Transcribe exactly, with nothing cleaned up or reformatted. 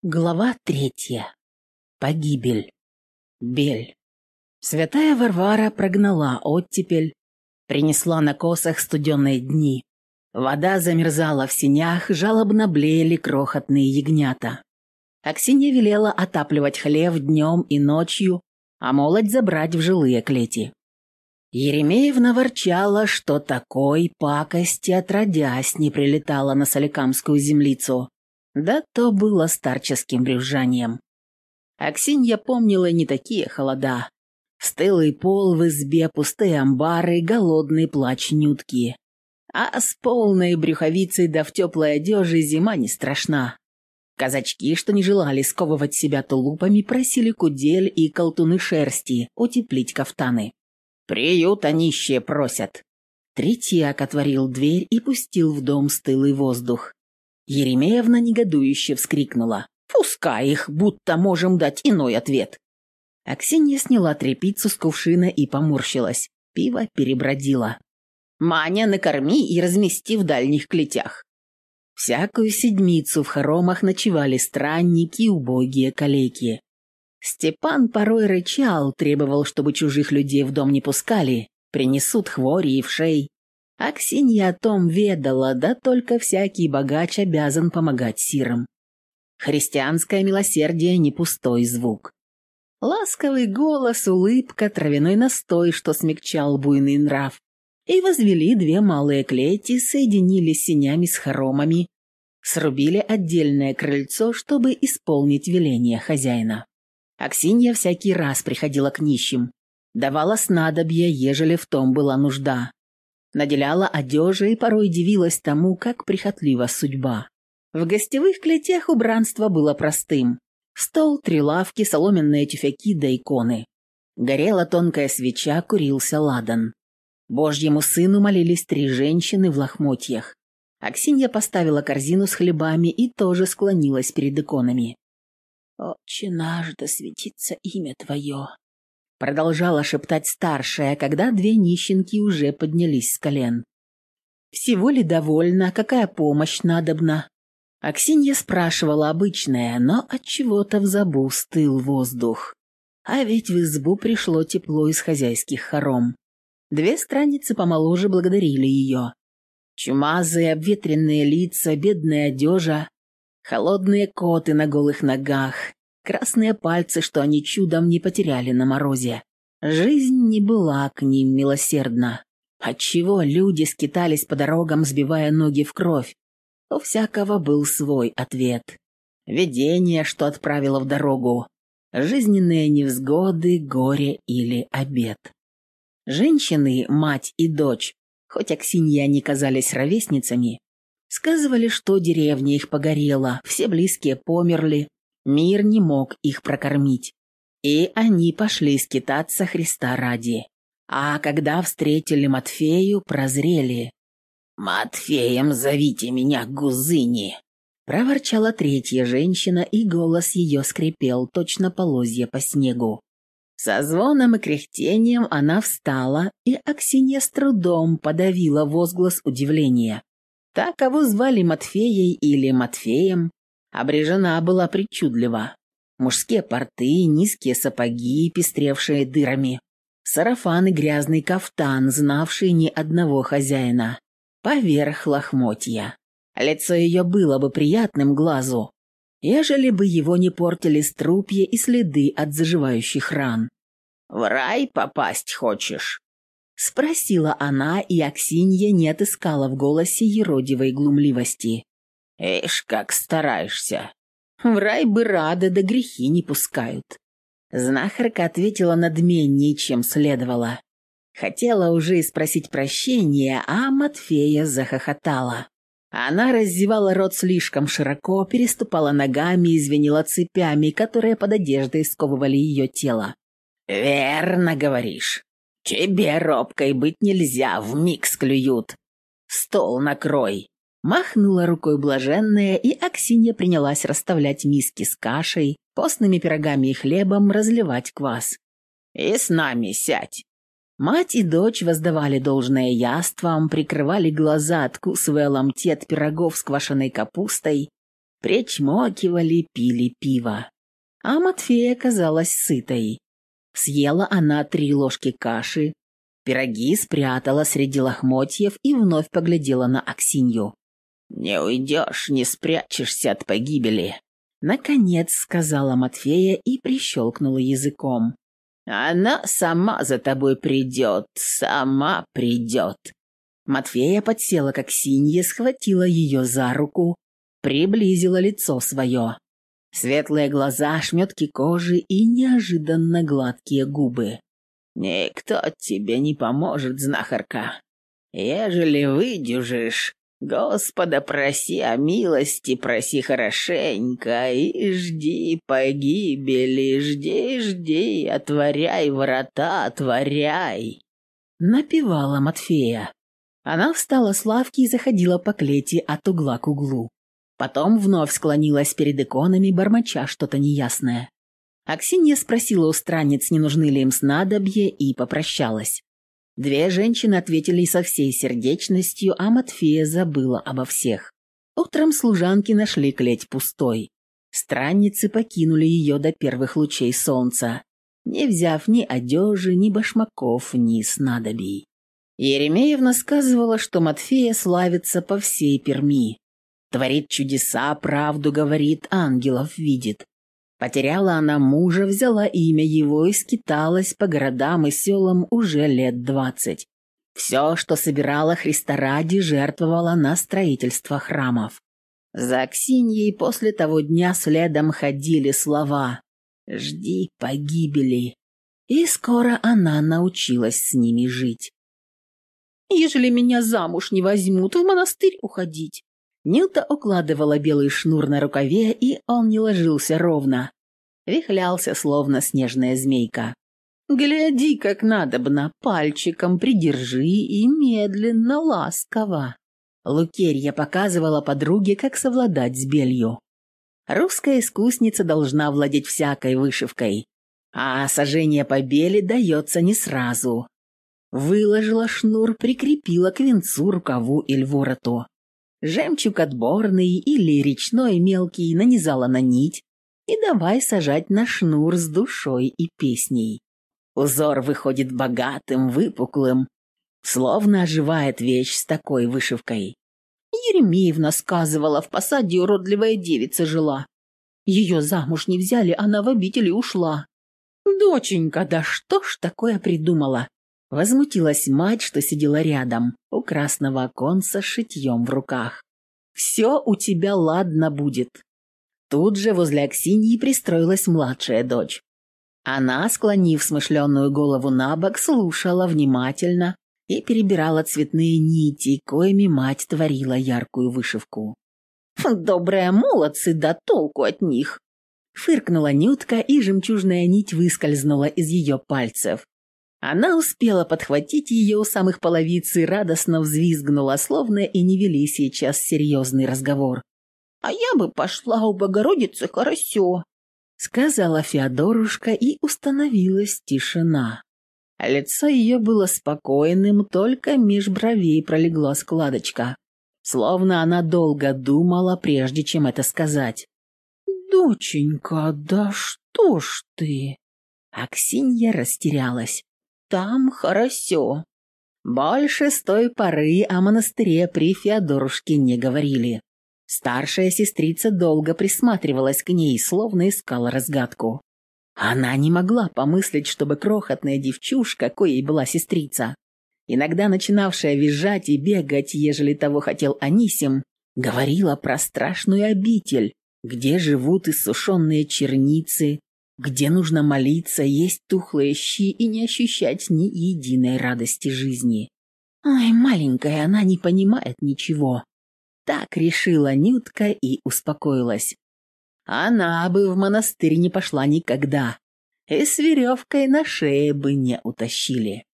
Глава третья. Погибель. Бель. Святая Варвара прогнала оттепель, принесла на косах студеные дни. Вода замерзала в сенях, жалобно блеяли крохотные ягнята. Аксинья велела отапливать хлев днем и ночью, а молодь забрать в жилые клети. Еремеевна ворчала, что такой пакости отродясь не прилетала на Соликамскую землицу. Да то было старческим брюзжанием. Аксинья помнила не такие холода. Стылый пол в избе, пустые амбары, голодный плач Нютки. А с полной брюховицей да в теплой одежде зима не страшна. Казачки, что не желали сковывать себя тулупами, просили кудель и колтуны шерсти утеплить кафтаны. «Приюта нищие просят». Третьяк отворил дверь и пустил в дом стылый воздух. Еремеевна негодующе вскрикнула. «Пускай их, будто можем дать иной ответ». Аксинья сняла тряпицу с кувшина и поморщилась. Пиво перебродило. «Маня, накорми и размести в дальних клетях». Всякую седмицу в хоромах ночевали странники, убогие калеки. Степан порой рычал, требовал, чтобы чужих людей в дом не пускали, принесут хвори и вшей. Аксинья о том ведала, да только всякий богач обязан помогать сирам. Христианское милосердие не пустой звук. Ласковый голос, улыбка, травяной настой, что смягчал буйный нрав. И возвели две малые клети, соединили сенями с хоромами, срубили отдельное крыльцо, чтобы исполнить веление хозяина. Аксинья всякий раз приходила к нищим, давала снадобья, ежели в том была нужда. Наделяла одежей и порой дивилась тому, как прихотлива судьба. В гостевых клетях убранство было простым. Стол, три лавки, соломенные тюфяки да иконы. Горела тонкая свеча, курился ладан. Божьему сыну молились три женщины в лохмотьях. Аксинья поставила корзину с хлебами и тоже склонилась перед иконами. «Отче наш, да светится имя Твое», — продолжала шептать старшая, когда две нищенки уже поднялись с колен. «Всего ли довольно? Какая помощь надобна?» Аксинья спрашивала обычное, но отчего-то в забу стыл воздух. А ведь в избу пришло тепло из хозяйских хором. Две странницы помоложе благодарили ее. Чумазые обветренные лица, бедная одежа, холодные коты на голых ногах, красные пальцы, что они чудом не потеряли на морозе. Жизнь не была к ним милосердна. Отчего люди скитались по дорогам, сбивая ноги в кровь? У всякого был свой ответ. Видение, что отправило в дорогу. Жизненные невзгоды, горе или обет. Женщины, мать и дочь, хоть Аксинье они казались ровесницами, сказывали, что деревня их погорела, все близкие померли, мир не мог их прокормить. И они пошли скитаться Христа ради. А когда встретили Матфею, прозрели. «Матфеем зовите меня, гузыни!» Проворчала третья женщина, и голос ее скрипел, точно полозья по снегу. Со звоном и кряхтением она встала, и Аксинья с трудом подавила возглас удивления. Та, кого звали Матфеей или Матфеем, обрежена была причудливо. Мужские порты, низкие сапоги, пестревшие дырами, сарафан и грязный кафтан, знавший ни одного хозяина, поверх лохмотья. Лицо ее было бы приятным глазу, ежели бы его не портили струпья и следы от заживающих ран. «В рай попасть хочешь?» — спросила она, и Аксинья не отыскала в голосе еродивой глумливости. «Эш, как стараешься!» «В рай бы рада, да грехи не пускают». Знахарка ответила надменней, чем следовало. Хотела уже и спросить прощения, а Матфея захохотала. Она раздевала рот слишком широко, переступала ногами и звенела цепями, которые под одеждой сковывали ее тело. «Верно говоришь. Тебе робкой быть нельзя, вмиг склюют. Стол накрой». Махнула рукой блаженная, и Аксинья принялась расставлять миски с кашей, постными пирогами и хлебом, разливать квас. «И с нами сядь». Мать и дочь воздавали должное яствам, прикрывали глаза, откусывая ломти от пирогов с квашеной капустой, причмокивали, пили пиво. А Матфея казалась сытой. Съела она три ложки каши, пироги спрятала среди лохмотьев и вновь поглядела на Аксинью. «Не уйдешь, не спрячешься от погибели», — наконец сказала Матфея и прищелкнула языком. «Она сама за тобой придет, сама придет». Матфея подсела к Аксинье, схватила ее за руку, приблизила лицо свое. Светлые глаза, шметки кожи и неожиданно гладкие губы. «Никто тебе не поможет, знахарка. Ежели выдюжишь, Господа проси о милости, проси хорошенько, и жди погибели, жди, жди, отворяй врата, отворяй!» Напевала Матфея. Она встала с лавки и заходила по клете от угла к углу. Потом вновь склонилась перед иконами, бормоча что-то неясное. Аксинья спросила у странниц, не нужны ли им снадобья, и попрощалась. Две женщины ответили со всей сердечностью, а Матфея забыла обо всех. Утром служанки нашли клеть пустой. Странницы покинули ее до первых лучей солнца, не взяв ни одежи, ни башмаков, ни снадобий. Еремеевна сказывала, что Матфея славится по всей Перми. Творит чудеса, правду говорит, ангелов видит. Потеряла она мужа, взяла имя его и скиталась по городам и селам уже лет двадцать. Все, что собирала Христа ради, жертвовала на строительство храмов. За Аксиньей после того дня следом ходили слова «Жди погибели», и скоро она научилась с ними жить. «Ежели меня замуж не возьмут, в монастырь уходить». Нюта укладывала белый шнур на рукаве, и он не ложился ровно. Вихлялся, словно снежная змейка. «Гляди, как надобно, пальчиком придержи и медленно, ласково». Лукерья показывала подруге, как совладать с белью. Русская искусница должна владеть всякой вышивкой, а сожжение по бели дается не сразу. Выложила шнур, прикрепила к венцу, рукаву или вороту. Жемчуг отборный или речной мелкий нанизала на нить и давай сажать на шнур с душой и песней. Узор выходит богатым, выпуклым, словно оживает вещь с такой вышивкой. Еремеевна сказывала, в посаде уродливая девица жила. Ее замуж не взяли, она в обители ушла. «Доченька, да что ж такое придумала?» Возмутилась мать, что сидела рядом, у красного оконца с шитьем в руках. «Все у тебя ладно будет». Тут же возле Аксиньи пристроилась младшая дочь. Она, склонив смышленную голову на бок, слушала внимательно и перебирала цветные нити, коими мать творила яркую вышивку. «Добрые молодцы, да толку от них!» Фыркнула Нютка, и жемчужная нить выскользнула из ее пальцев. Она успела подхватить ее у самых половиц и радостно взвизгнула, словно и не вели сейчас серьезный разговор. «А я бы пошла у Богородицы Карасё», — сказала Феодорушка, и установилась тишина. Лицо ее было спокойным, только меж бровей пролегла складочка, словно она долго думала, прежде чем это сказать. «Доченька, да что ж ты?» Аксинья растерялась. «Там хорошо». Больше с той поры о монастыре при Феодорушке не говорили. Старшая сестрица долго присматривалась к ней, словно искала разгадку. Она не могла помыслить, чтобы крохотная девчушка, коей была сестрица, иногда начинавшая визжать и бегать, ежели того хотел Анисим, говорила про страшную обитель, где живут иссушенные черницы, где нужно молиться, есть тухлые щи и не ощущать ни единой радости жизни. Ой, маленькая, она не понимает ничего. Так решила Нютка и успокоилась. Она бы в монастырь не пошла никогда, и с веревкой на шее бы не утащили.